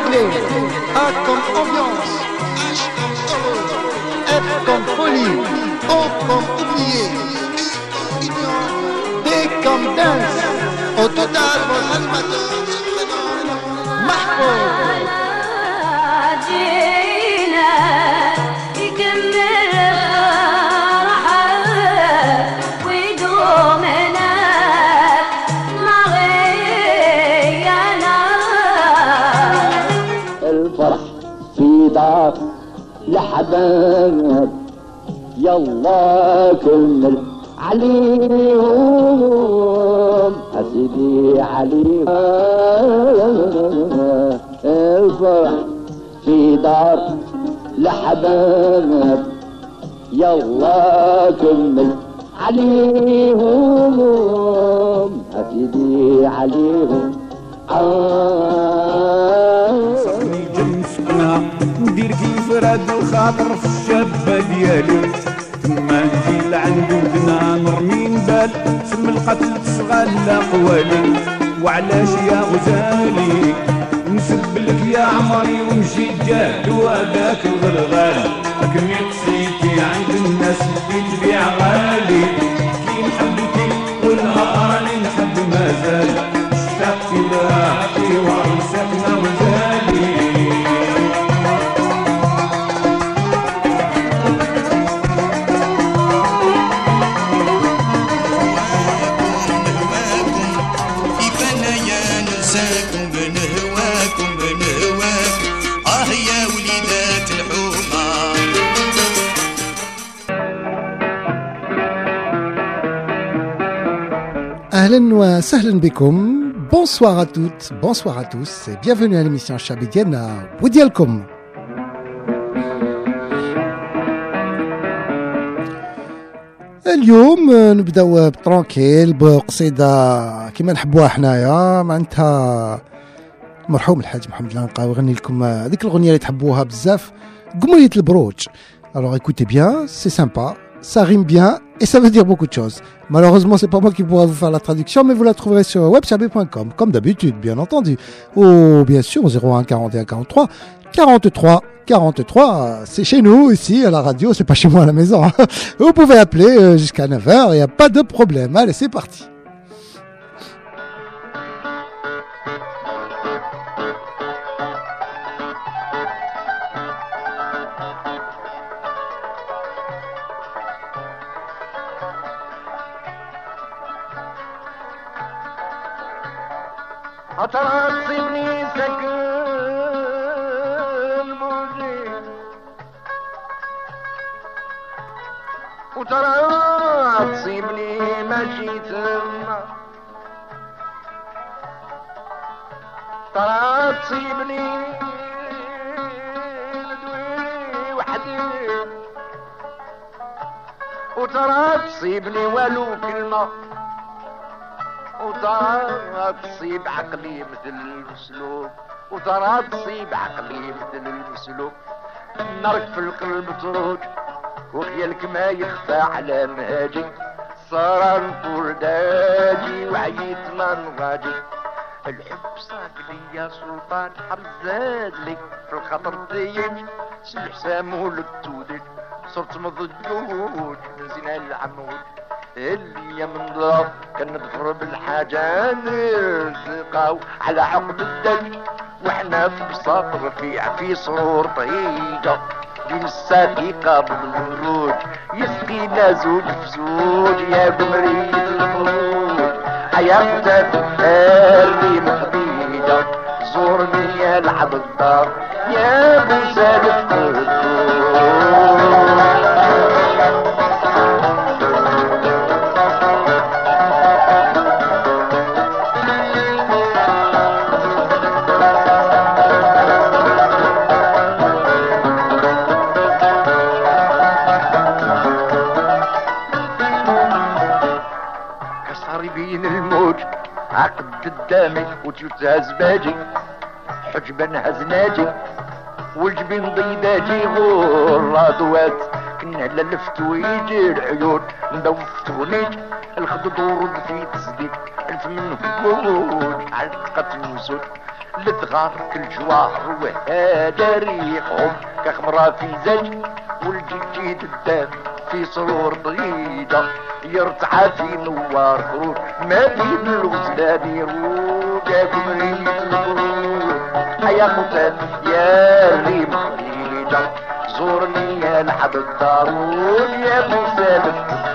clé, A comme ambiance, H comme heureux, F comme folie, O comme oublié, U comme union, D comme dance. Au total, votre animateur se prénomme Mahfouz. الفرح في دار لحباب يلا كمل عليهم أسيدي عليهم الفرح في دار لحباب يلا كمل عليهم أسيدي عليهم صحني جنسنا ندير كيف راد الخاطر في الشابة ديالي ثم نجي لعند ودنا نرمي نبال سم القتل تشغل قوالي وعلاش يا غزالي نسب لك يا عمري ونجي جاد وهذاك الغلغال لكن قصيتي عند الناس اللي تبيع غالي كي نحبك والنهار اللي نحب مازال اشتقت لراحتي وعرسكنا وزالي Ahlan wa sahlan bikum. Bonsoir à toutes, bonsoir à tous et bienvenue à l'émission Chabidienne à Woudialkom. اليوم نبداو بترانكيل بقصيدة كما نحبوها حنايا معناتها مرحوم الحاج محمد العنقاوي يغني لكم هذيك الأغنية اللي تحبوها بزاف قمرية البروج. Alors écoutez bien, c'est sympa, ça rime bien et ça veut dire beaucoup de choses. Malheureusement, c'est pas moi qui pourra vous faire la traduction, mais vous la trouverez sur webchabi.com, comme d'habitude, bien entendu. Ou bien sûr, 01 41 43 43 43. C'est chez nous, ici, à la radio, c'est pas chez moi à la maison. Vous pouvez appeler jusqu'à 9h, il n'y a pas de problème. Allez, c'est parti. أترصبني سكن بوجي وترى تصيبني ماشي تما ترى تصيبني ندوي وحدي وترى تصيبني والو كلمة وترى تصيب عقلي مثل المسلوب وترى تصيب عقلي مثل المسلوب نارك في القلب تروج وخيالك ما يخفى على مهاجي صار نطول داجي وعييت ما نراجي الحب صاك لي يا سلطان حرزاد لي في الخطر ديك سلح سامو للتودج صرت مضجوج من زين العمود اللي من ضرب كنظفر بالحاجة نلتقاو على عقد الدج وحنا في بساط رفيع في سرور طيجة بين الساقيقة بالوروج يسقينا زوج في زوج يا قمرية الفروج حياة اللي مخديجة زورني يا العب الدار يا ابو سالف عقد قدامي وتلتهز باجي حجبا هزناجي والجبين ضيداجي غرادوات كنا للفت ويجي العيون ندوفت غنيج الخدود ورد في تصديق الف من فوج على قتل وسود لتغارك الجواهر وهذا ريقهم كخمرة في زج والجديد الدم في صرور ضيدة يرتعى في نوار خروج ما بين الغزلان يروج يا قمرية البرود يا قتال يا ريم خليدة زورني يا لحد الدارود يا مسالك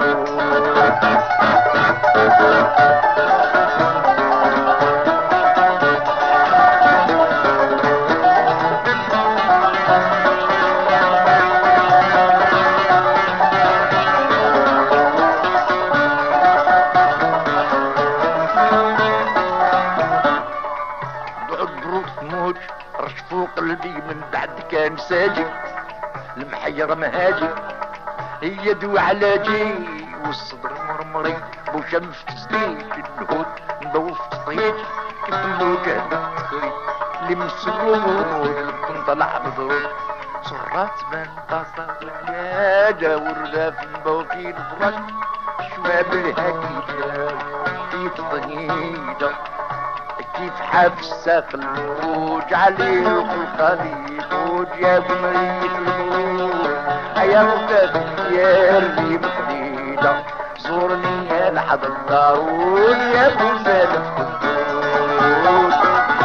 قلبي من بعد كان ساجي المحير مهاجي هي دو علاجي والصدر مرمري بوشمف تزديد النهود نضوف تطيج كيف الموجة تخري اللي من السرور اللي طلع مضروب صرات من تصر الحياجة والرداف نبوكي الفراش شواب الهديدة في تضييدة كيف حاف الساق الوج عليه الخليج وج يا قمرية البروج يا مكتب يا ريم خديجة زورني يا لحد الدارود يا ابو سالف قدود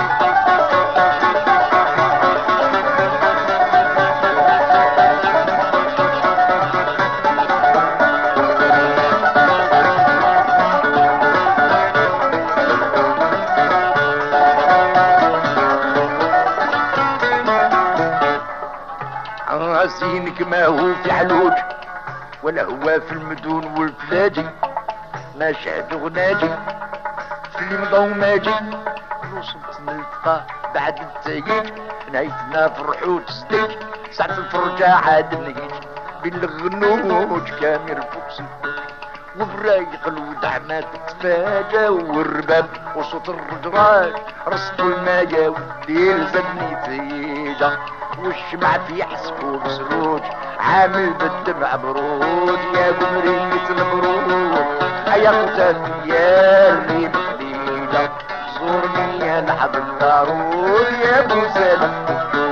زينك ما هو في علوج ولا هو في المدون والفلاجي ما شاهد غناجي في اللي مضو ماجي وصلت نلتقى بعد التايج نهايتنا فرحوت ستيج ساعة الفرجة عاد نهيج بين الغنوج كامل فوكس وفرايق الودع ما تتفاجى والرباب وصوت الرجراج رصدوا المايا والديل زدني تيجا والشمع في حسبه بسروج عامل بالدمع برود يا قمرية البرود يا قتال يا الريم خليلة زورني يا لحد الدارود يا ابو سالم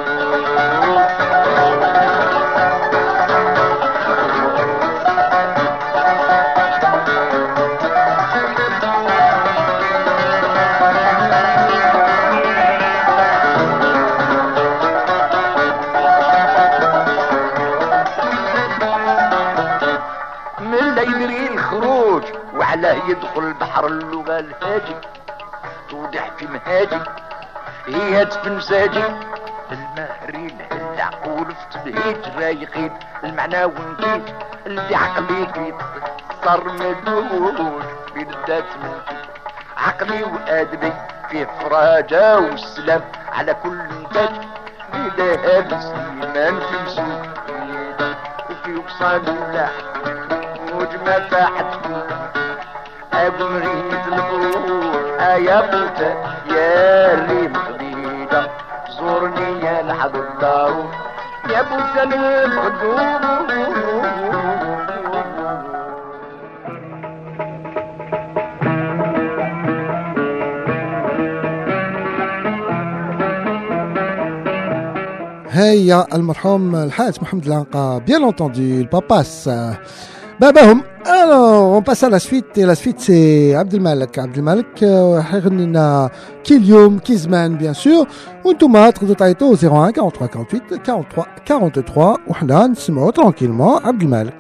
وعلاه يدخل بحر اللغة الهادي توضح في مهادي هي تفنساجي الماهرين العقول في تبهيج رايقين المعنى ونكيج اللي عقلي كيف صار مدوج بين الذات منكي عقلي وادبي في فراجة والسلام على كل انتاج بيدها بسليمان في مسوق وفي وصال الله وجمع تحت قمرية البروج يا بوتا يا ريم خديجة زورني يا لحد الدارود يا بوتا الخدود هيا المرحوم الحاج محمد العنقا bien entendu le papas باباهم. Alors on passe à la suite et la suite c'est عبد الملك حيغني لنا كي اليوم كي زمان bien sûr وانتم تقدروا تعيطوا 01 43 48 43 43 وحنا نسمعوا tranquillement عبد الملك.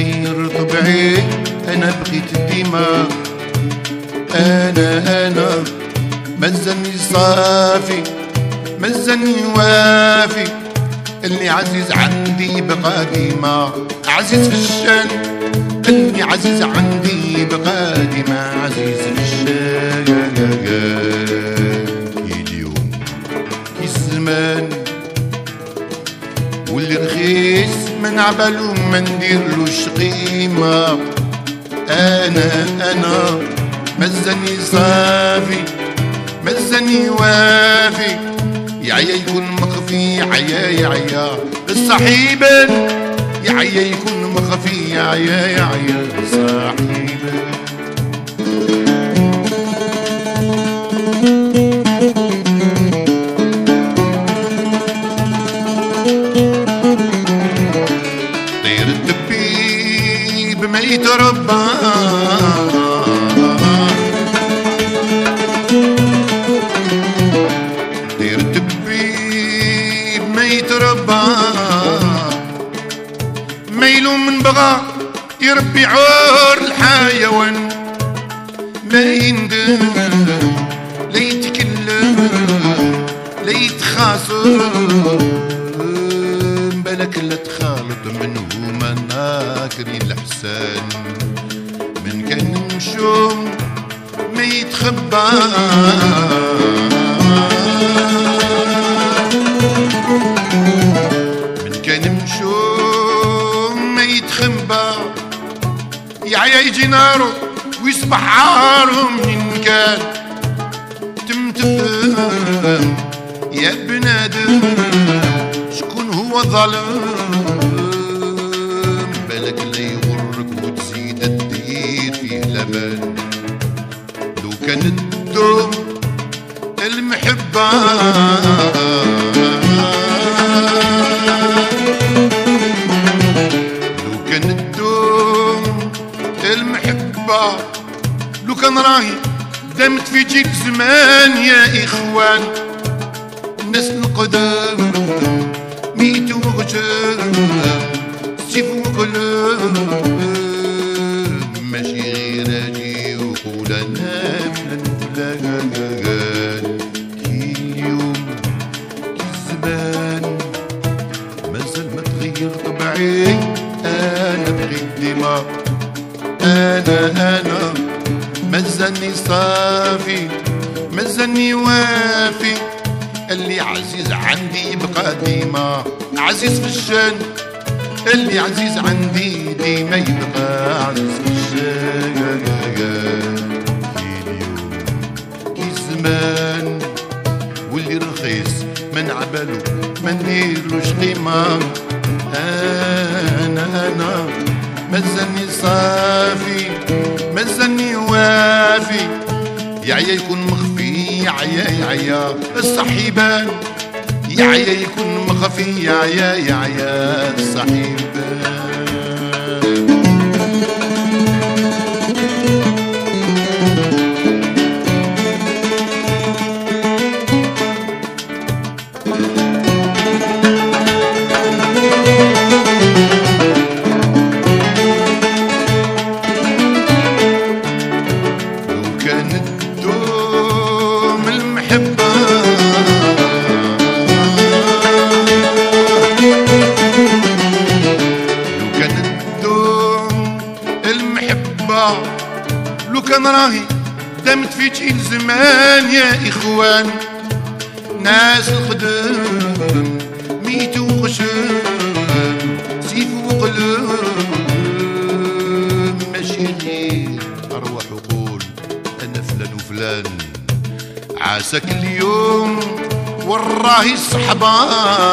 تغير طبعي انا بغيت ديما انا مازالني صافي مازالني وافي اللي عزيز عندي بقى ديما عزيز في الشان اللي عزيز عندي بقى ديما عزيز في الشان اليوم كي الزمان واللي رخيص ما نعبالو ما نديرلوش قيمة انا مازالني صافي مازالني وافي يا عيا يكون مخفي يا عيا الصحيبة يا عيا يكون مخفي يا عيا الصحيبة طير الدبيب ما يتربى طير الدبيب ما يتربى ميلو من بغى يربي عور الحيوان ما يندم لا يتكلم لا يتخاصم بالك لا تخالط منهما ناكرين الحسان من كان نمشوم ما يتخبى من كان نمشوم ما يتخبى يا عيا يجي نارو ويصبح عارو من كان تمتفهم يا بنادم شكون هو ظالم بالك لا يغرك وتزيد تدير فيه لبن لو كانت الدوم المحبة لو كانت الدوم المحبة لو كان راهي دامت في جيك زمان يا إخوان الناس القدام ميت وغجام سيف وقلام ماشي غير اجي وقول انا فلان كي اليوم كي الزمان مازال ما تغير طبعي انا بغيت ديما انا مازالني صافي مازالني وافي اللي عزيز عندي يبقى ديما عزيز في الشان اللي عزيز عندي ديما يبقى عزيز في الشان كي اليوم كي الزمان واللي رخيص ما نعبالو ما نديرلوش قيمة انا مازالني صافي مازالني وافي يا عيا يكون مخفي يا عيا الصحيبان يا عيا يكون مخفي يا عيا الصحيبان لو كان راهي دامت في جيل زمان يا إخوان ناس القدام ميت وغشام سيف وقلام ماشي غير أرواح وقول أنا فلان وفلان عاسك اليوم وراهي الصحبة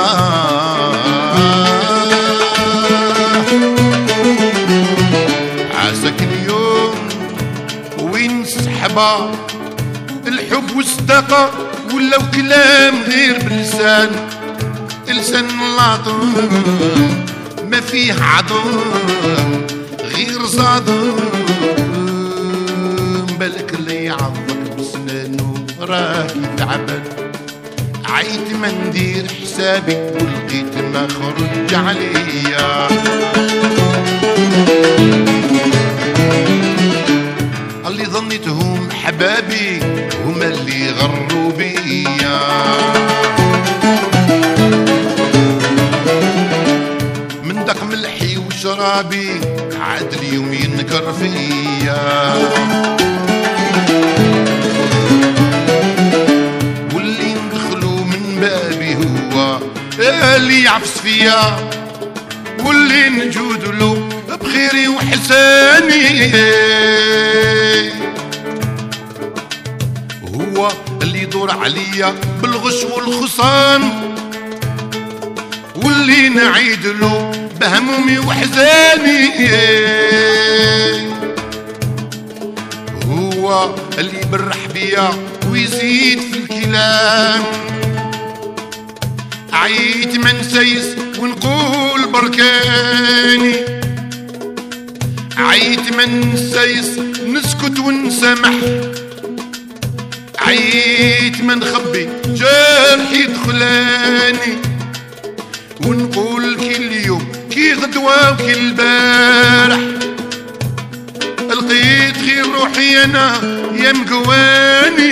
عاسك اليوم وين الصحبة الحب والصداقة ولاو كلام غير باللسان لسان لاطم ما فيه عظم غير صادم بالك اللي يعضك بسنانو راكي تعبان عيت ما ندير حسابي ولقيت ما خرج عليا يوم ينكر فيا واللي ندخلو من بابي هو اللي يعفس فيا واللي نجود له بخيري وحساني هو اللي يدور عليا بالغش والخصام واللي نعيد له بهمومي وحزاني هو اللي يبرح بيا ويزيد في الكلام عيت من سيس ونقول بركاني عيت من سيس نسكت ونسمح عيت من خبي جرح يدخلاني ونقول كل يوم كي غدوة وكل بارح لقيت خير روحي انا يا مقواني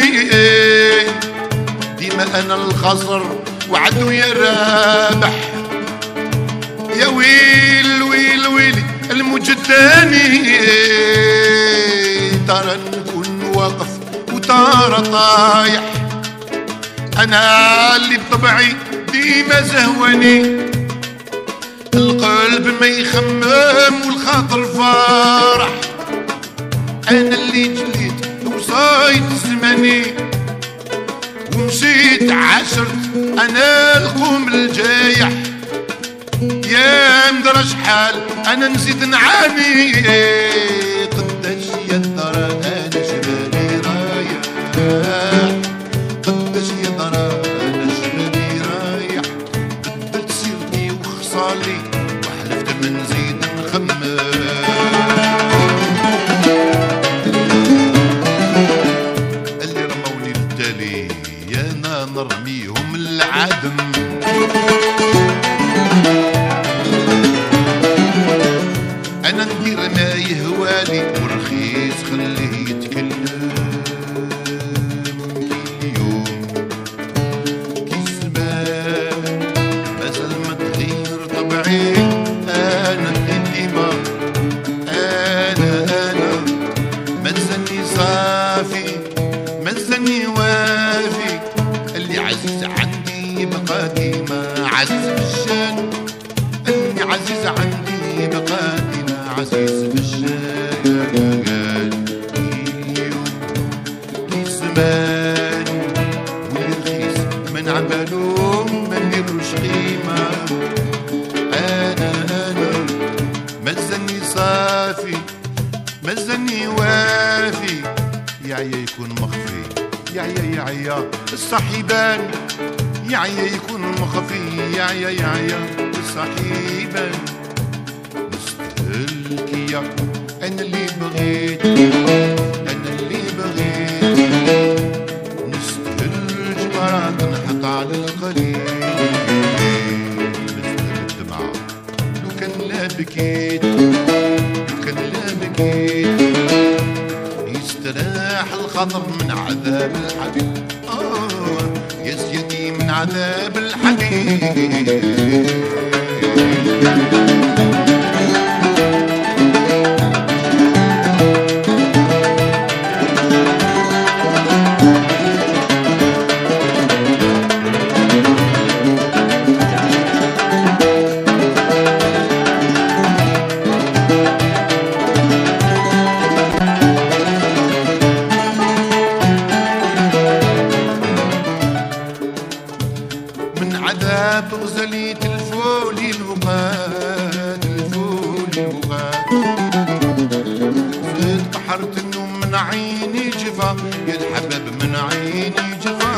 ديما انا الخسر وعدو يا رابح يا ويل ويل ويلي المجداني ترى نكون واقف وترى طايح انا اللي بطبعي ديما زهواني القلب ما يخمم والخاطر فارح انا اللي جليت وصايد زماني ومشيت عاشرت انا القوم الجايح يا مدرى شحال انا نسيت نعاني قداش يا ترى انا شبابي رايح قداش يا ترى انا شبابي رايح بدلت سيرتي وخصالي وحلفت ما نزيد نخمم اللي رموني للتالي انا نرميهم العدم انا ندير ما يهوالي ورخيص خليه يتكلم كل يوم كي الزمان مازال ما تغير طبعي انا ديما انا مازالني صافي مازالني وافي اللي عزيز عندي بقى ديما عزيز بالشان اللي عزيز عندي بقى ديما عزيز بالشان اليوم كي زمان واللي رخيص من عملو ما نديروش قيمة انا مازالني صافي مازالني وافي يا عيا يكون مخفي يا عيا الصحيبان يا عيا يكون مخفي يا عيا الصحيبان نستهلك يا انا اللي بغيت انا اللي بغيت نستهل جمرات نحط على القليل نستهل الدمعة لو كان لا بكيت لو كان لا بكيت يستراح الخطب من عذاب الحبيب يا سيدي من عذاب الحبيب عذاب غزلية الفولي الوغاد الفولي الوغاد زيد بحرت النوم من عيني جفا يا الحباب من عيني جفا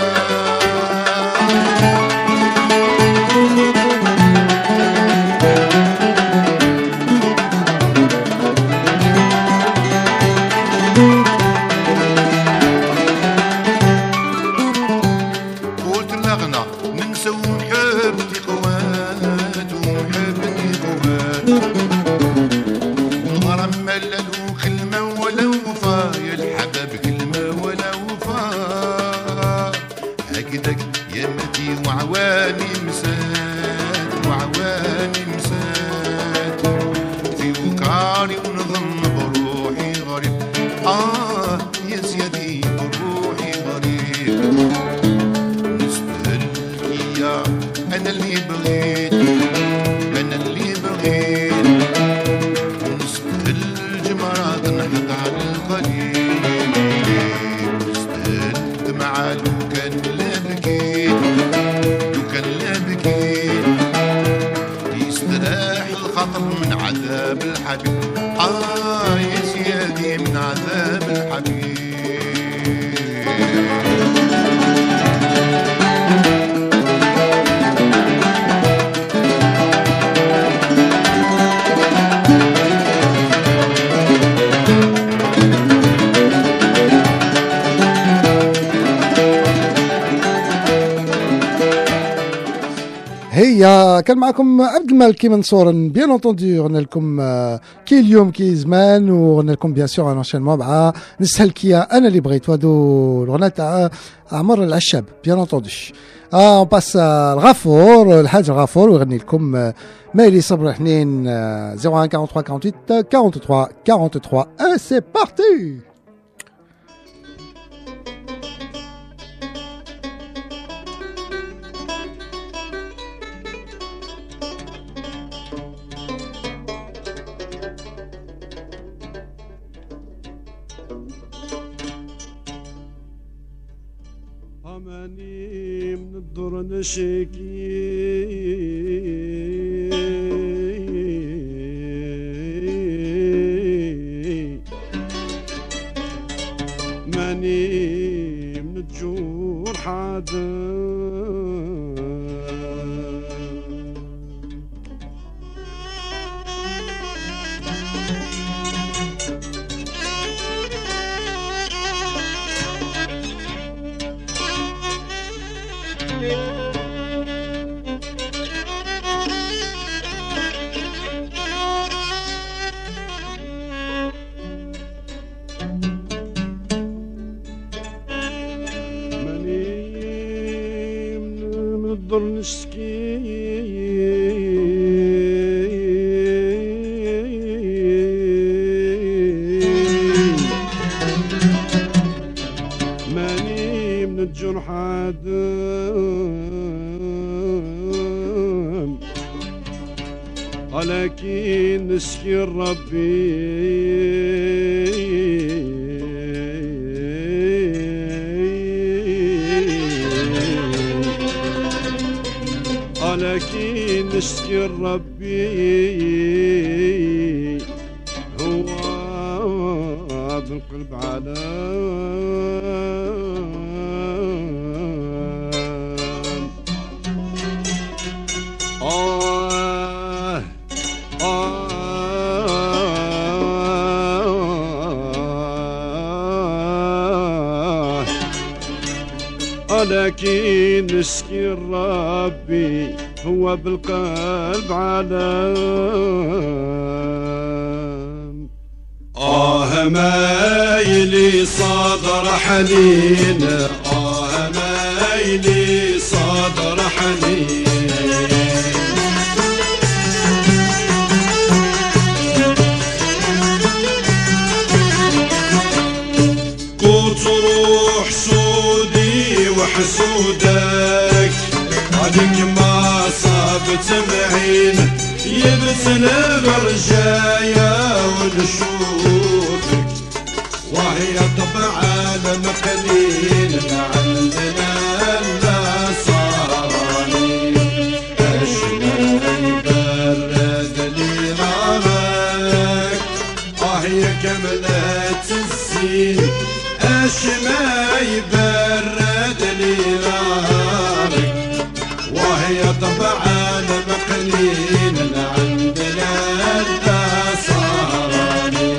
قلت الأغنى ننسى ونحبتي قوات ونحبتي قوات الغرام ما له كلمة ولا وفا يا الحباب كلمة ولا وفا نظن بروحي غريب يا سيدي بروحي غريب نستاهل يا انا اللي بغيت انا اللي بغيت نستاهل الجمرات نحط على القليل نستاهل دمعة لو كان لا بكيت لو كان لا بكيت يستراح الخاطر من عذاب الحبيب يا سيدي من عذاب الحبيب هي كان معكم عبد الملك منصور بيان اونتوندو قلنا لكم كي اليوم كي زمان وقلنا لكم بيان سور ان انشينمون مع نسهل كيا انا اللي بغيت هادو الغناء تاع عمر العشاب بيان اونتوندو اون باس الغفور الحاج الغفور ويغني لكم مايلي صبر حنين 01 43 48 43 43 سي بارتي. أماني من الدور نشكي ماني من الجور حدا نقدر نشكي ماني من الجرح عدم ولكن نشكي ربي ولكن نشكي ربي هو بالقلب علام ولكن نشكي ربي هو بالقلب علام مايلي صدر حنين مايلي صدر حنين كنت روح سودي وحسودك عليك ما صابت معين يبتل برجايا ونشوفك وهي طبع على مقليل عندنا لا صارني اشناي برد لي نارك وهي كملت الزين اشناي برد لي نارك وهي طبع على مقلين عندنا لا صارني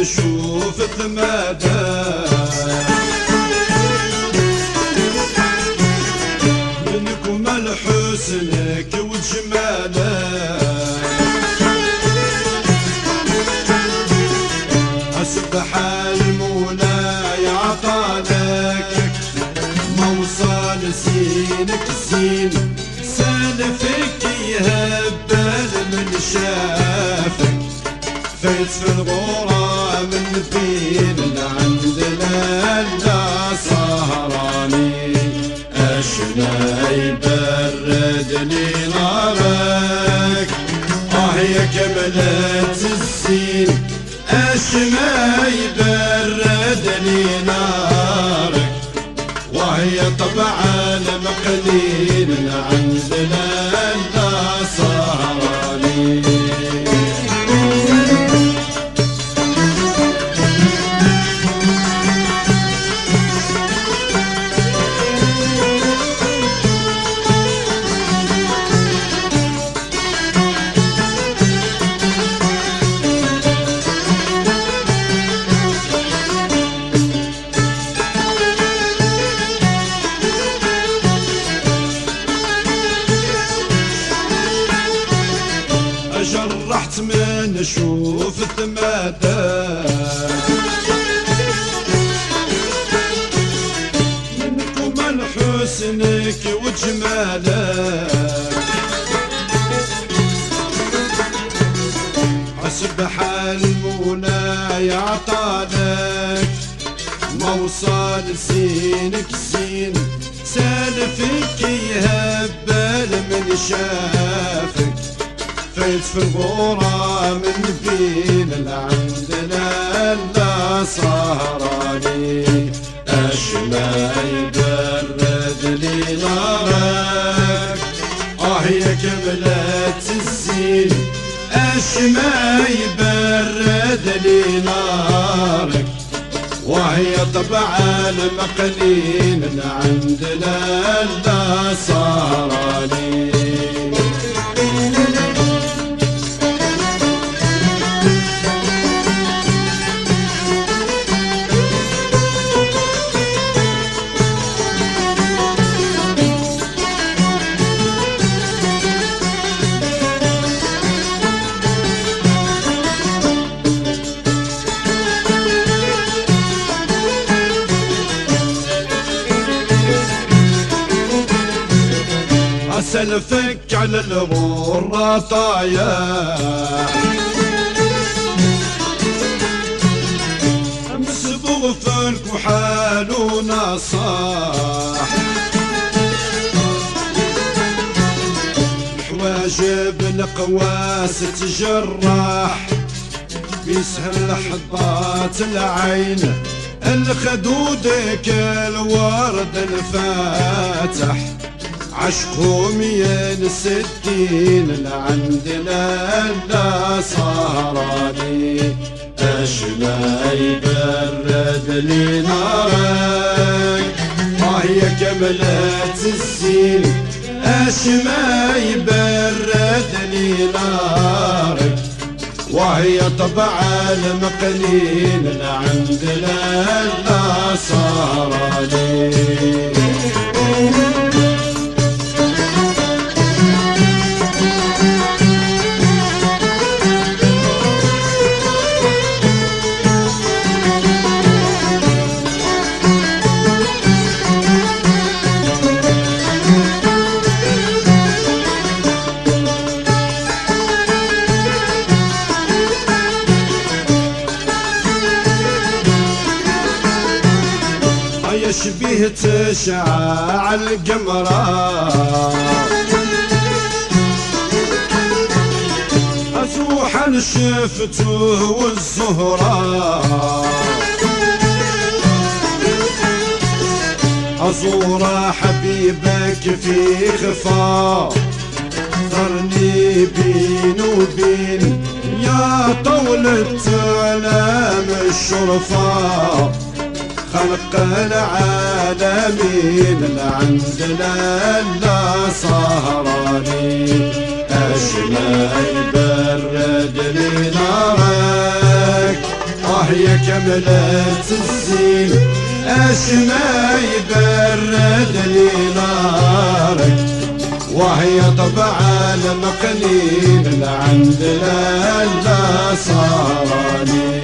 نشوف ثمادك منكم الحسنك وجمالك أسبح المولى عطالك موصل زينك زين سالفك يهبل من شافك فايت في الغرى من بين عندنا لا سهراني أشنا يبردني نارك يا كملت الزين أشنا يبردني نارك وهي طبعا مقلين عندنا لا سهراني جرحت من اشوف ثمادك منكم الحسنك وجمالك أسبح المولى يعطالك موصل زينك زين سالفك يهبل من شافك فايت في الغورة من بين عندنا لا سهراني أشما يبرد لي نارك يا كملت الزين أشما يبرد لي نارك وهي طبعا مقلين عندنا لا سهراني سلفك على الغرة طايح امس بغفلك وحالونا صاح الحواجب القواس تجرح بيسهل لحظات العين الخدودك الورد الفاتح عشقهم ينستين عندنا لا سهراني أشما يبرد لي نارك يا كملت الزين أشما يبرد لي نارك وهي طبعا مقلين عندنا لا سهراني يشبه تشعاع القمرة أزوحا شفته والزهرة أزور حبيبك في خفا ذرني بين وبين يا طولة علام الشرفا خلق العالمين عندنا لا سهراني أشما يبرد لي نارك يا كملت الزين اش ما يبرد لي نارك وهي طبع المقلين لعند لا صارني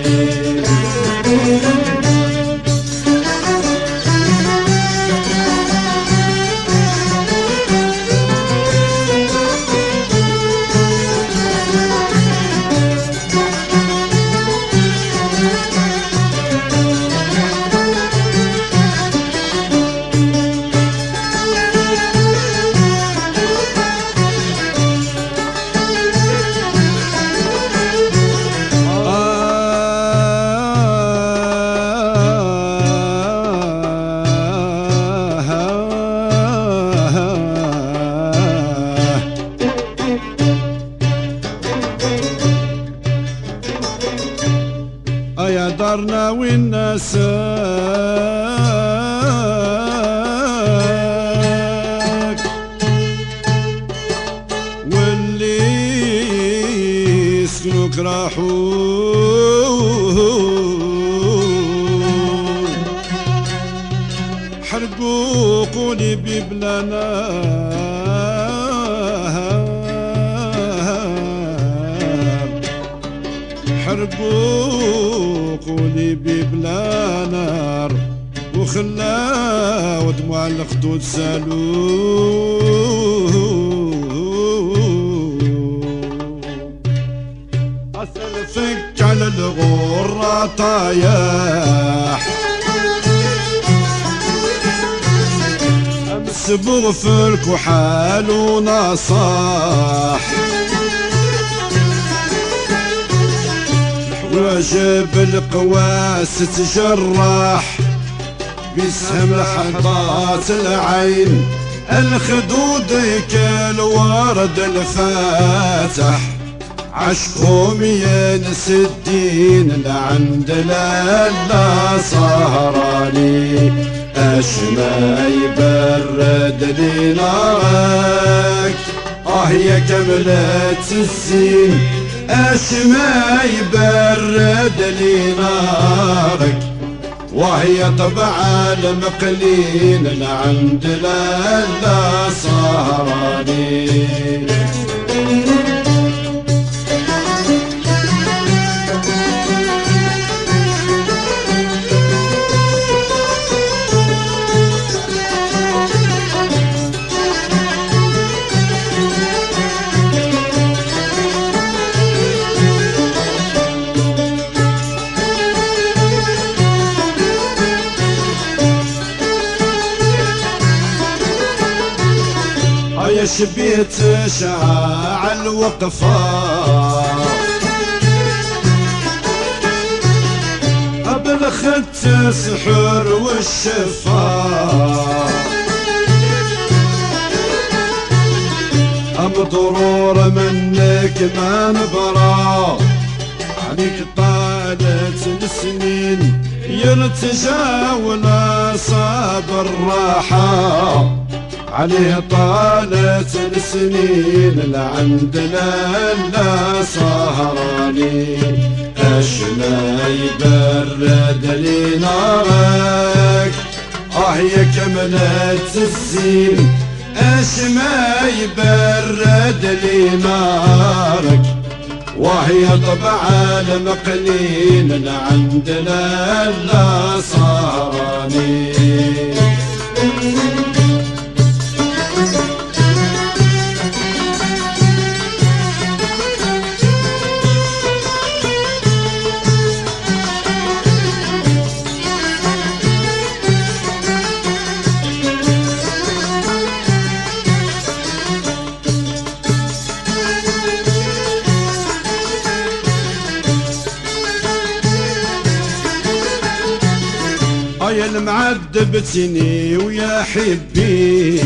يا دارنا والناس واللي سكنوك راحوا حرقوا قلبي بلا نار حرقوا قلبي بلا نار وخلاو دموع الخدود سالو أسلفك على الغرة طايح أمس بغفلك وحال ونصاح وجب القواس تجرح بسهم لحظات العين الخدود كالورد الفاتح عشقهم ينس الدين لعند لا سهراني اش ما يبرد لي نارك يا كملت الزين اش ما يبرد لي نارك وهي طبع المقلين لعند لا سهراني يا شبيت شعاع الوقفة قبل خدت السحر والشفاء ضرور منك ما نبرى عليك طالت السنين يرتجى ولا صاب الراحة عليه طالت السنين لعندنا لا سهراني اش ما يبرد لي نارك يا كملت الزين اش ما يبرد لي نارك وهي طبع المقلين لعندنا لا سهراني يا المعذبتني ويا حبي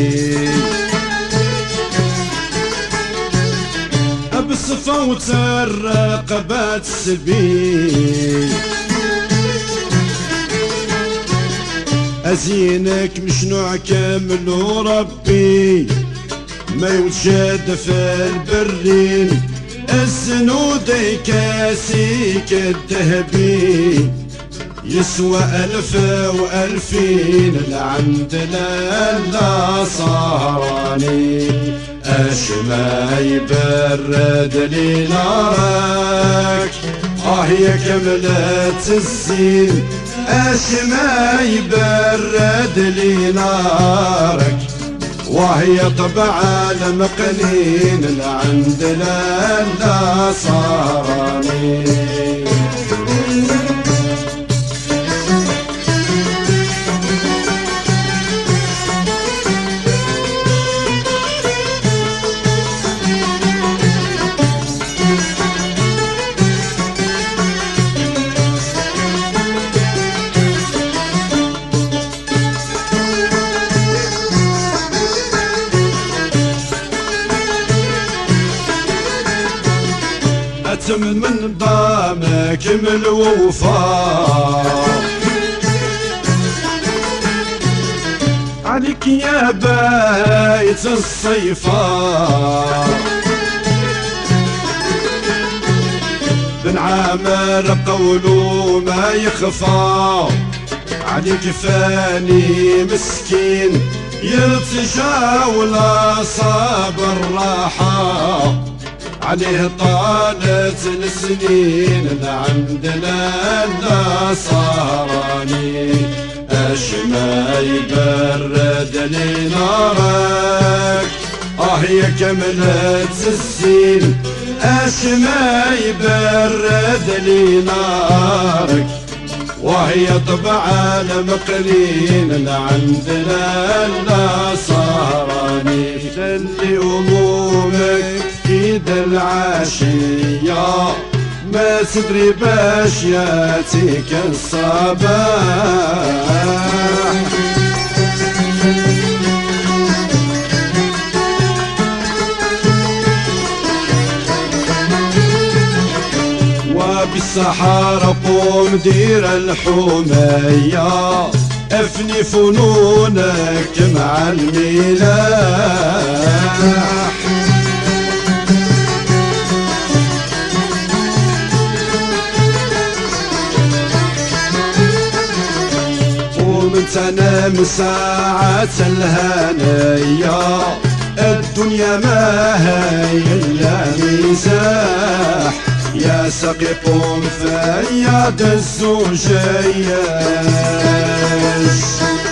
بصفوت الرقبات السبيل أزينك مشنوع كامل وربي ما يوجد في البرين الزنود كاسيك الذهبي يسوى 1000 و2000 لعندنا لا صهراني اش ما يبرد لي نارك يا كملت الزين اش ما يبرد لي نارك وهي طبع المقنين لعندنا لا صارني من ضامك من الوفاء عليك يا بايت الصيفاء بن عامر قولوا ما يخفى عليك فاني مسكين يرتجى ولا صاب الراحة عليه طالت السنين لعندنا لا صارني اش ما يبرد لي نارك يا كملت السين اش ما يبرد لي نارك وهي طبع المقلين لعندنا لا صارني اللي همومك ايد العشية ما تدري باش ياتيك الصباح وبالسحارة قوم دير الحمية افني فنونك مع الملاح تنام ساعة الهنية الدنيا ما هي إلا مزاح يا سقي قوم فياد الزوجيش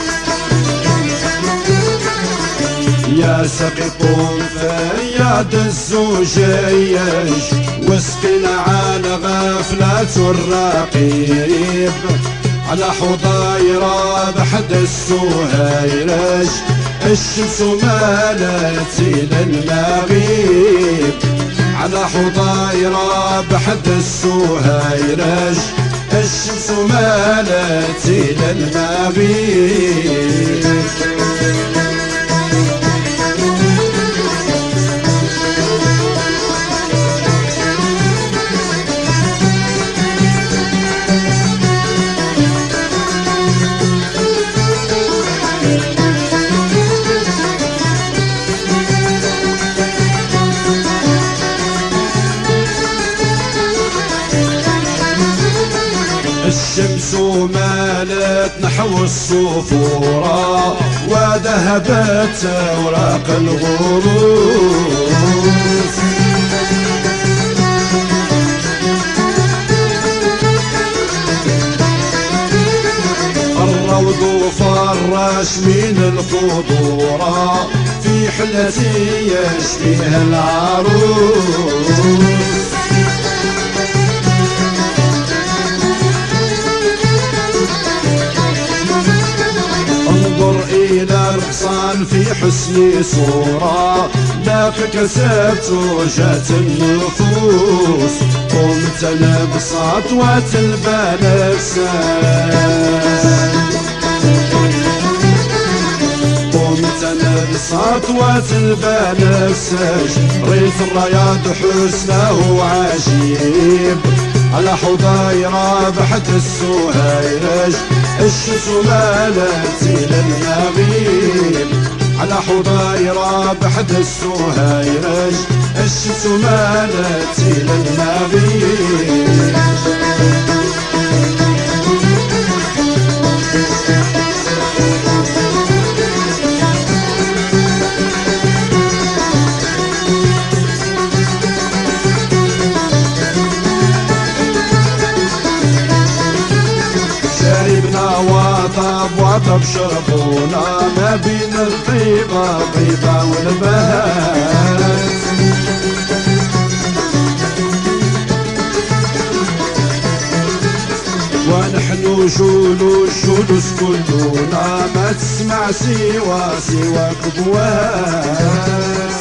يا سقي قوم فياد الزوجيش واسقنا على غفلة الرقيب على حضايرة بحد السهيرج الشمس مالت إلى المغيب على حضايرة بحد السهيرج الشمس مالت إلى المغيب الشمس مالت نحو الصفورة وذهبت أوراق الغروس الروض فرش من الخضورة في حلتي يشبه العروس إلى الغصان في حسن صورة لا كسبت وجهة النفوس قمت أنا بسطوة البنفسان قمت أنا بسطوة البنفسان ريت الرياض حسنه عجيب على حضايرة بحد السهيرج الشمس مالت إلى المغيب على حضيرة بحد السهيرج الشمس مالت إلى النبي وطب شربونا ما بين الطيبة طيبة والبهات ونحن شولوس كلنا ما تسمع سوى كبوات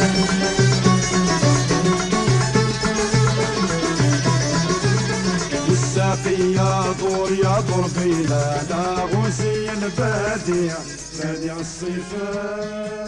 يدور بيننا غوزي بديع الصفات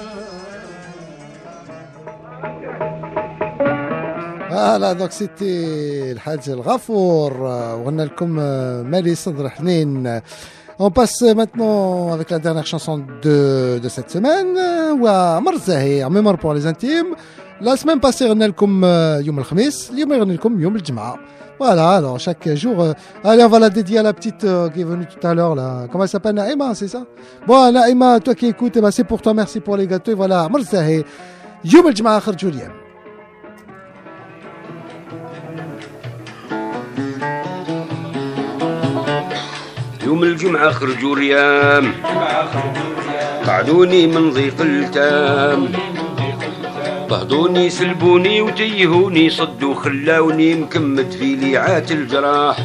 فوالا دوك سيتي الحاج الغفور وغنى لكم مالي صدر حنين. On passe maintenant avec la dernière chanson de cette semaine. ومرزاهي en mémoire pour les intimes. La semaine passée غنى لكم يوم الخميس, اليوم يغني لكم يوم الجمعة. Voilà, alors chaque jour... allez, on va la dédier à la petite qui est venue tout à l'heure, là. Comment elle s'appelle? Naïma, c'est ça? Bon, Naïma, toi qui écoutes, eh ben, c'est pour toi, merci pour les gâteaux. Et voilà, مرزاهي يوم الجمعة خرجوا اليوم. يوم الجمعة خرجوا ريام قعدوني من ضيق التام ضهدوني سلبوني وتيهوني صدوا خلاوني مكمد في ليعات الجراح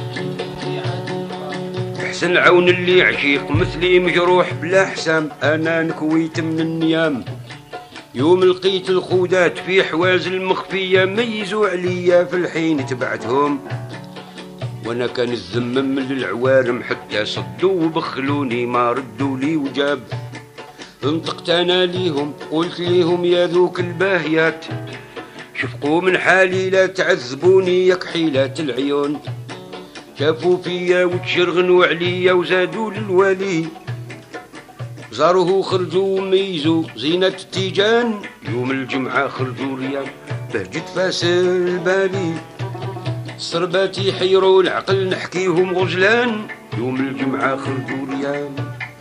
احسن عون اللي عشيق مثلي مجروح بلا حسام انا نكويت من النيام يوم لقيت الخودات في حواز المخفية ميزوا عليا في الحين تبعتهم وانا كان الزمم للعوارم حتى صدوا وبخلوني ما ردوا لي وجاب انطقت انا ليهم قلت ليهم يا ذوك الباهيات شفقوا من حالي لا تعذبوني يا كحيلات العيون شافوا فيا وتشرغنوا عليا وزادوا للوالي زاروه خرجوا وميزوا زينة التيجان يوم الجمعة خرجوا ريام بهجت فاسل بالي صرباتي حيروا العقل نحكيهم غزلان يوم الجمعة خرجوا ريام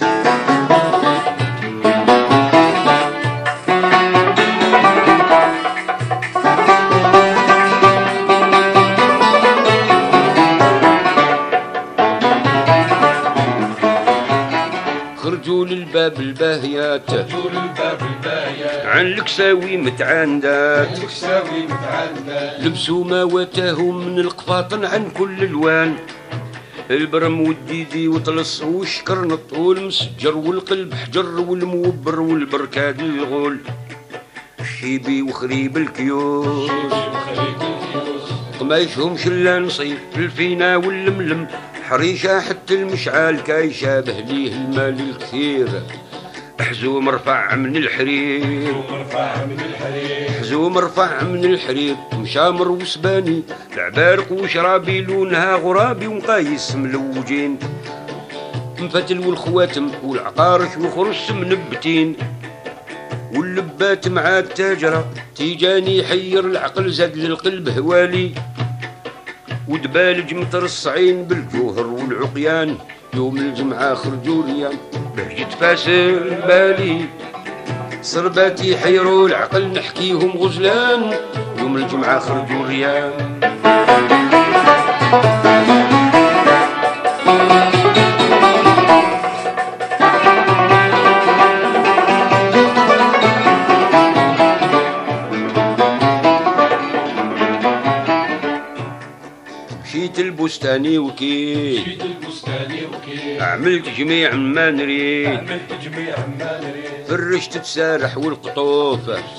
خرجوا للباب الباهيات عن الكساوي متعاندات لبسوا ما واتاهم من القفاطن عن كل الوان البرم والديدي وطلص والشكرنط والمسجر والقلب حجر والموبر والبركاد الغول الشيبي وخريب الكيوس قمايشهم شلان صيف الفينا واللملم حريشة حتى المشعال كايشابه ليه المال الكثير حزوم مرفع من الحرير حزوم مرفع من الحرير مشامر وسباني العبارق وشرابي لونها غرابي ومقايس ملوجين مفتل والخواتم والعقارش وخرش منبتين واللبات مع التاجرة تيجاني يحير العقل زاد للقلب هوالي ودبالج مترصعين بالجوهر والعقيان يوم الجمعة خرجوا ريام بهجت فاسل بالي صرباتي حيروا العقل نحكيهم غزلان يوم الجمعة خرجوا ريام مشيت البستاني وكي عملت جميع ما نريد فرشت تسارح والقطوف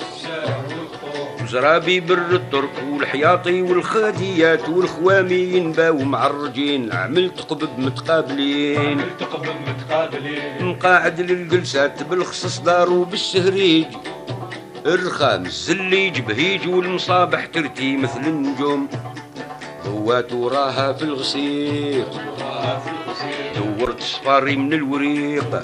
وزرابي بر الطرق والحياطي والخاديات والخوامي ينباو معرجين عملت قبب متقابلين مقاعد للجلسات بالخصص دارو بالسهريج الرخام الزليج بهيج والمصابح ترتي مثل النجوم دوات وراها في الغسيق ورد صفاري من الوريق،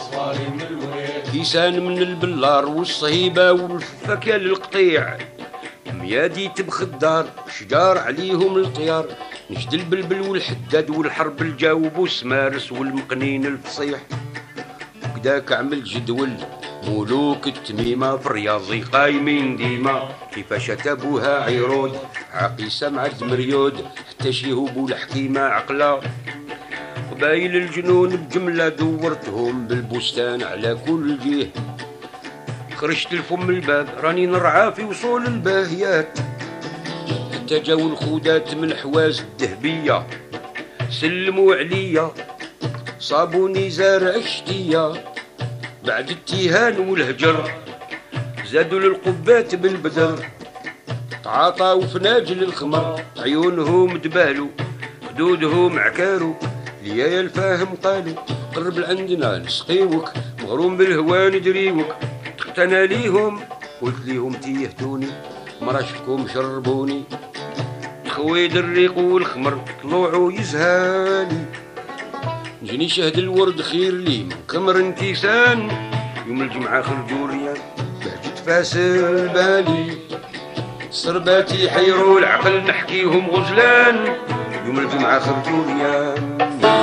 كيسان من البلار والصهيبة والفاكهة للقطيع، ميادي تبخ الدار شجار عليهم الطيار، نشد البلبل والحداد والحرب الجاوب والسمارس والمقنين الفصيح. وكداك عمل جدول ملوك التميمة في الرياضي قايمين ديما، كيفاش تابوها عيرود عقيسة مع الزمريود، حتى شيهوبو الحكيمة عقلة. قبايل الجنون بجملة دورتهم بالبستان على كل جهة، خرجت الفم الباب راني نرعى في وصول الباهيات، حتى جاو الخودات من حواز الذهبية سلموا عليا، صابوني زارع شتية بعد التيهان والهجر، زادوا للقبات بالبدر، تعاطاو في ناجل الخمر، عيونهم دبالو خدودهم عكارو، ليا الفاهم قالوا قرب لعندنا نسقيوك، مغروم بالهوى ندريوك، تقتنى ليهم قلت ليهم تيهتوني مرشكم شربوني، خويد الريق والخمر طلوعوا يزهالي، جني شهد الورد خير لي من خمر كيسان، يوم الجمعة خرجوا ريال بهجت فاسل بالي، صرباتي حيروا العقل نحكيهم غزلان، يوم الجمعة خرجوا ريال.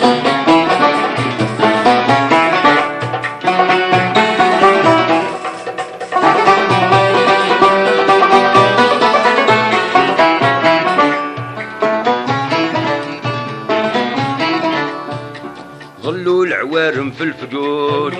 ظلوا العوارم في الفجور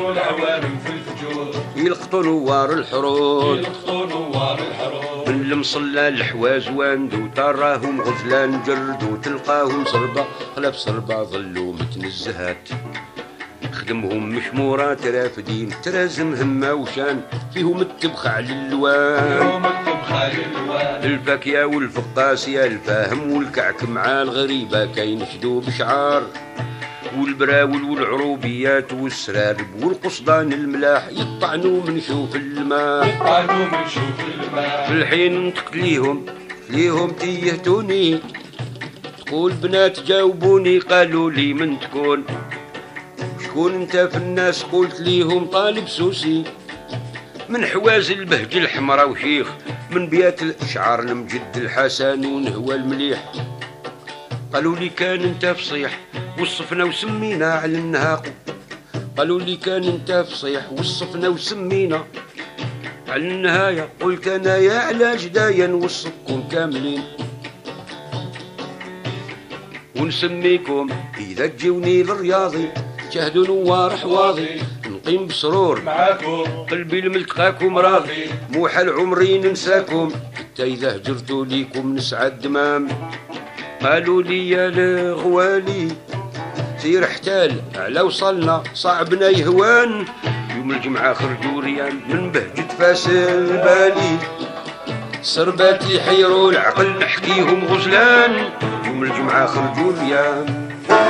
يلقطوا نوار الحروب، من المصلى الحواز واندو تراهم غزلان جردو، تلقاهم صربة خلف صربة ظلوا متنزهات، خدمهم مشمورات رافدين ترازم همة وشان، فيهم التبخ على الالوان، الفاكهة والفقاسية الفاهم والكعك مع الغريبة كينشدوا بشعار، والبراول والعروبيات والسرارب والقصدان الملاح يطعنوا من شوف الماء، في الحين نطق ليهم تيهتوني، تقول بنات جاوبوني قالوا لي من تكون، شكون انت في الناس قلت ليهم طالب سوسي، من حواز البهج الحمراء وشيخ، من بيات الاشعار المجد الحسن ونهوى المليح، قالوا لي كان انت فصيح وصفنا وسمينا على النهاق، قالوا لي كان انت فصيح وصفنا وسمينا على النهاية، قلت انا يا على جدايا نوصفكم كاملين، ونسميكم اذا تجوني للرياضي شاهدوا نوار حواضي، نقيم بسرور معاكم قلبي لملتقاكم راضي، مو حال عمري ننساكم حتى اذا هجرتوا ليكم نسعد دمام. قالوا لي يا الغوالي سير احتال على وصلنا صعبنا يهوان، يوم الجمعة خرجوا ريال من بهجة فاسل بالي، صرباتي حيروا العقل نحكيهم غزلان، يوم الجمعة خرجوا ريال.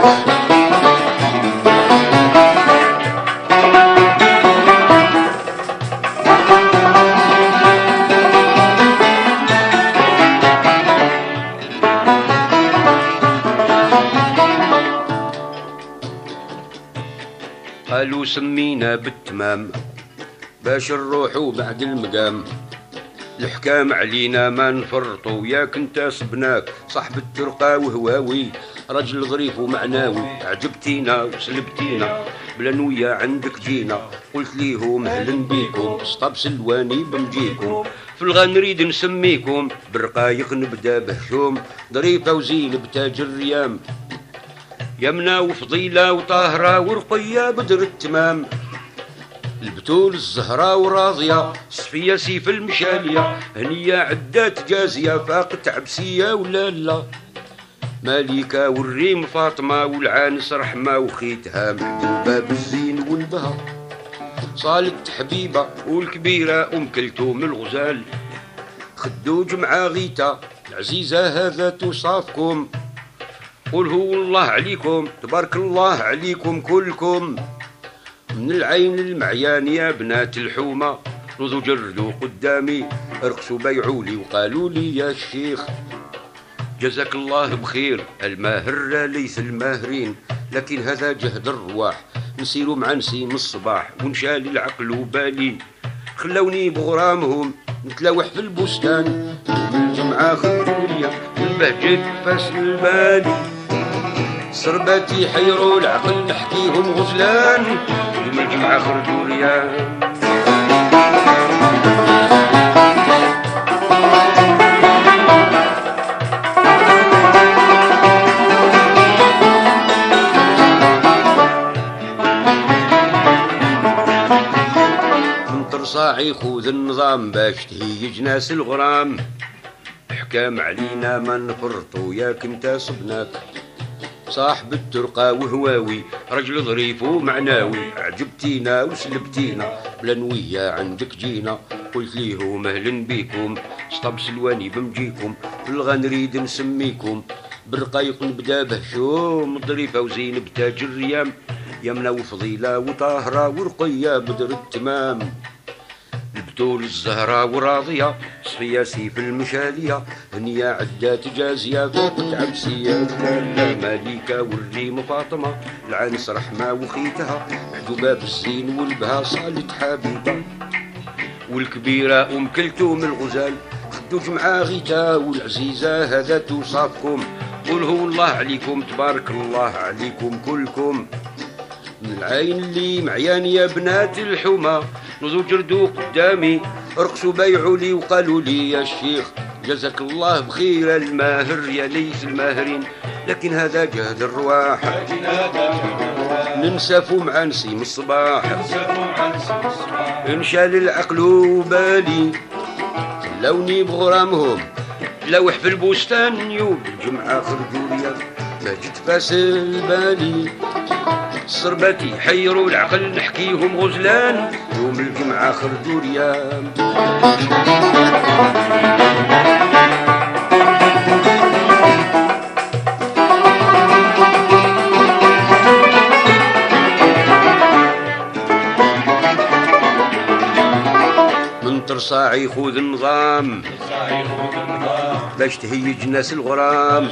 قالوا سمينا بالتمام باش نروحوا بعد المقام، الحكام علينا ما نفرطوا، ياك انت صبناك صاحب الترقى وهواوي، رجل ظريف ومعناوي، عجبتينا وسلبتينا بلا نوية عندك جينا، قلت ليهم اهلا بيكم سطاب سلواني بمجيكم، في الغا نريد نسميكم برقايق نبدا بهشوم، ظريفة وزين بتاج الريام، يمنى وفضيلة وطاهرة ورقية بدر التمام، البتول الزهراء وراضية صفية سيف المشالية، هنية عدات جازية فاقت عبسية ولا لا، مالكة والريم فاطمة والعانس رحمة وخيتها محبوبة بالزين والبهر، صالت حبيبة والكبيرة أم كلثوم الغزال، خدوج مع غيتا العزيزة هذا توصافكم، قل هو الله عليكم تبارك الله عليكم كلكم، من العين المعيان يا بنات الحومة، رضوا جردوا قدامي ارقصوا بيعوا لي وقالوا لي يا الشيخ جزاك الله بخير، الماهر ليس الماهرين، لكن هذا جهد الرواح. نسيروا مع نسيم الصباح ونشال العقل وبالي، خلوني بغرامهم نتلاوح في البستان. يوم الجمعة خذولي البهجة فاس البالي، سرباتي حيروا العقل نحكيهم غزلان. يوم الجمعة خرجولي صاعي خذ النظام باش تهيج ناس الغرام. حكام علينا ما نفرطو ياك انت صبناك، صاحب الترقى وهواوي رجل ظريف ومعناوي. عجبتينا وسلبتينا بلنوية عندك جينا، قلت ليهم اهلا بيكم سطب سلواني بمجيكم. بالغا نريد نسميكم برقايق نبدا بهشوم، ظريفة وزين بتاج الريام، يمنى وفضيلة وطاهرة ورقية بدر التمام. البتول الزهرة وراضية صفية سيف المشالية، هنية عدات جازية فاتت عبسية لا مالكة والريم فاطمة، العنس رحمة وخيتها محجوبة بالزين والبها صالة حبيبة. والكبيرة أم كلثوم الغزال خدو جمعة غيتا، والعزيزة هذا توصافكم قوله الله عليكم تبارك الله عليكم كلكم. من العين اللي معيان يا بنات الحومة نوضو جردو قدامي رقصوا بايعوا لي وقالوا لي يا الشيخ جزاك الله بخير الماهر يا ليث الماهرين. لكن هذا جهد الرواح ننسفوا مع نسيم الصباح، انشال العقل وبالي خلوني بغرامهم لوح في البستان. يوم الجمعة خرجوا لي ماجد فاسل بالي، صرباتي حيروا العقل نحكيهم غزلان. يوم الجمعة خرجوا ليام من ترصاعي خذ النظام باش تهيج ناس الغرام.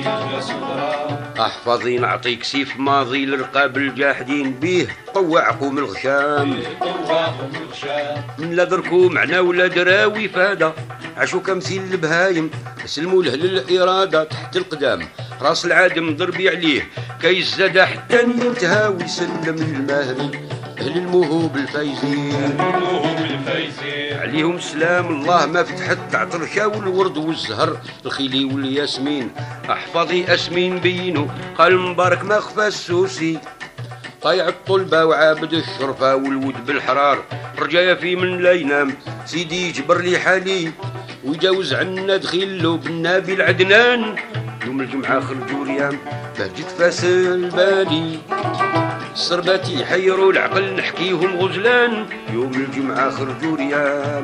احفظي نعطيك سيف ماضي لرقاب الجاحدين بيه طوعكم الغشام. من لا دركو معنا ولا دراوي فادا عاشو كمثيل البهايم، سلموا له للإرادة تحت القدام راس العادم ضربي عليه كي الزاد حتى ينتهى ويسلم الماهرين أهل الموهوب الفايزين عليهم السلام. الله ما فتحت تعطرشا والورد والزهر الخيلي والياسمين. احفظي اسمين بينو قال مبارك ما خفى السوسي، طيع الطلبة وعابد الشرفة والود بالحرار رجايا في من لا ينام. سيدي يجبر لي حالي ويجاوز عنا دخيلو بالنبي العدنان. يوم الجمعة خرجوا ريام بهجت فاسل بالي، صرباتي حيروا العقل نحكيهم غزلان. يوم الجمعة خرجوا ريام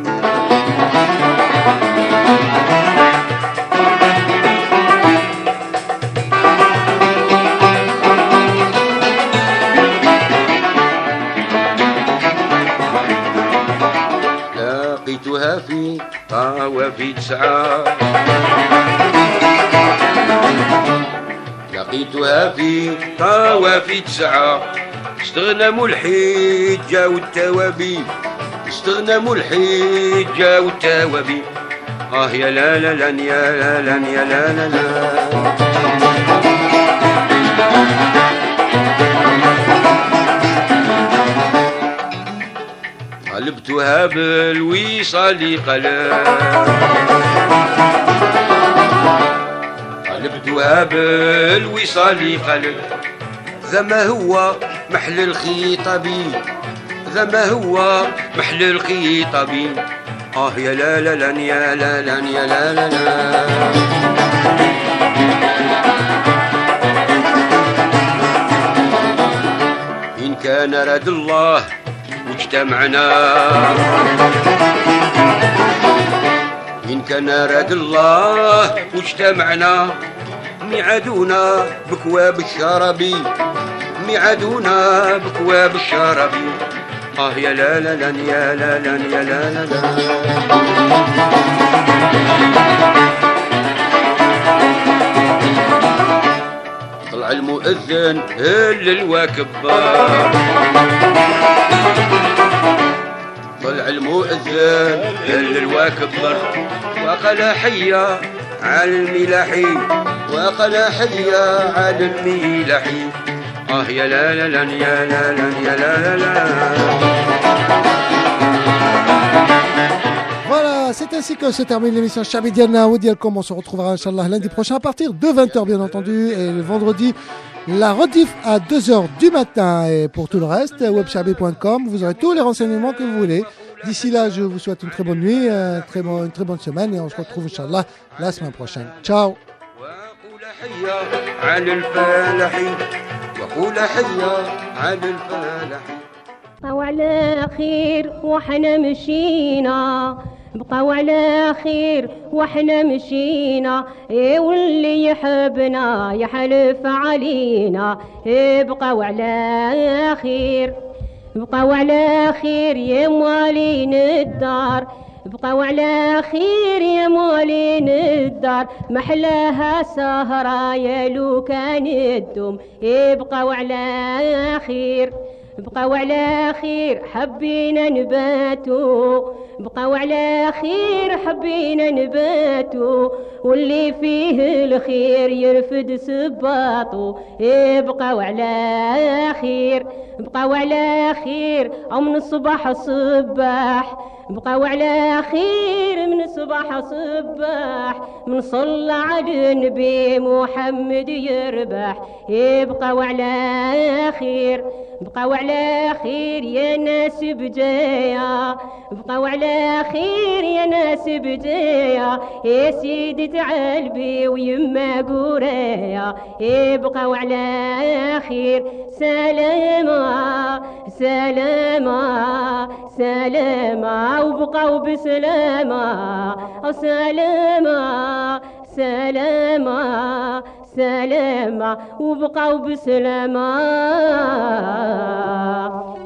لقيتها في طوافي تسعة، لقيتها في طوافي تسعة. استغنموا الحجة والتوابي، استغنموا الحجة والتوابي. يا لا لا لا يا لا لا يا لا لا لا. قلبتها بالوصال قلب، قلبتها بالوصال قلب. ذا ما هو محل الخطابي، ذا ما هو محل الخطابي. يا لا لا لا يا لا لا يا لا لا لا. إن كان راد الله واجتمعنا، إن كان راد الله واجتمعنا. ميعادونا بكواب الشرابي، ميعادونا بكواب الشرابي. يا لا لا لا يا لا لا يا لا لا لا. طلع المؤذن هل الواكبر، طلع المؤذن هل الواكبر، وقال حيا على الملاحي، وقال حيا على الملاحي. يا لا لا لا يا لا لا يا لا لا لا. Voilà, c'est ainsi que se termine l'émission Chabi Diana ou Dialcom. On se retrouvera Inch'Allah lundi prochain à partir de 20h bien entendu, et le vendredi la rediff à 2h du matin. Et pour tout le reste, webchabi.com, vous aurez tous les renseignements que vous voulez. D'ici là, je vous souhaite une très bonne nuit, une très bonne semaine, et on se retrouve Inch'Allah la semaine prochaine. Ciao. بقاو على خير وحنا مشينا، بقاو على خير وحنا مشينا، واللي يحبنا يحلف علينا. بقاو على خير، بقاو على خير يا موالين الدار، بقاو على خير يا موالين الدار، محلاها سهرة يا لو كان الدم. بقاو على خير، بقاو على خير حبينا نباتو، بقاو على خير حبينا نباتو، واللي فيه الخير يرفد سباطو. بقاو على خير، بقاو على خير أو من الصباح صباح، بقاو على خير من الصباح صباح، من صلى على النبي محمد يربح. بقاو على خير، بقاو على خير يا ناس بجايا، بقاو على خير يا ناس بجايا، يا سيدي تعالبي ويما قرايا. بقاو على خير، سلامة سلامة سلامة وبقاو بسلامة، سلامة سلامة سلامة وبقاو بسلامة.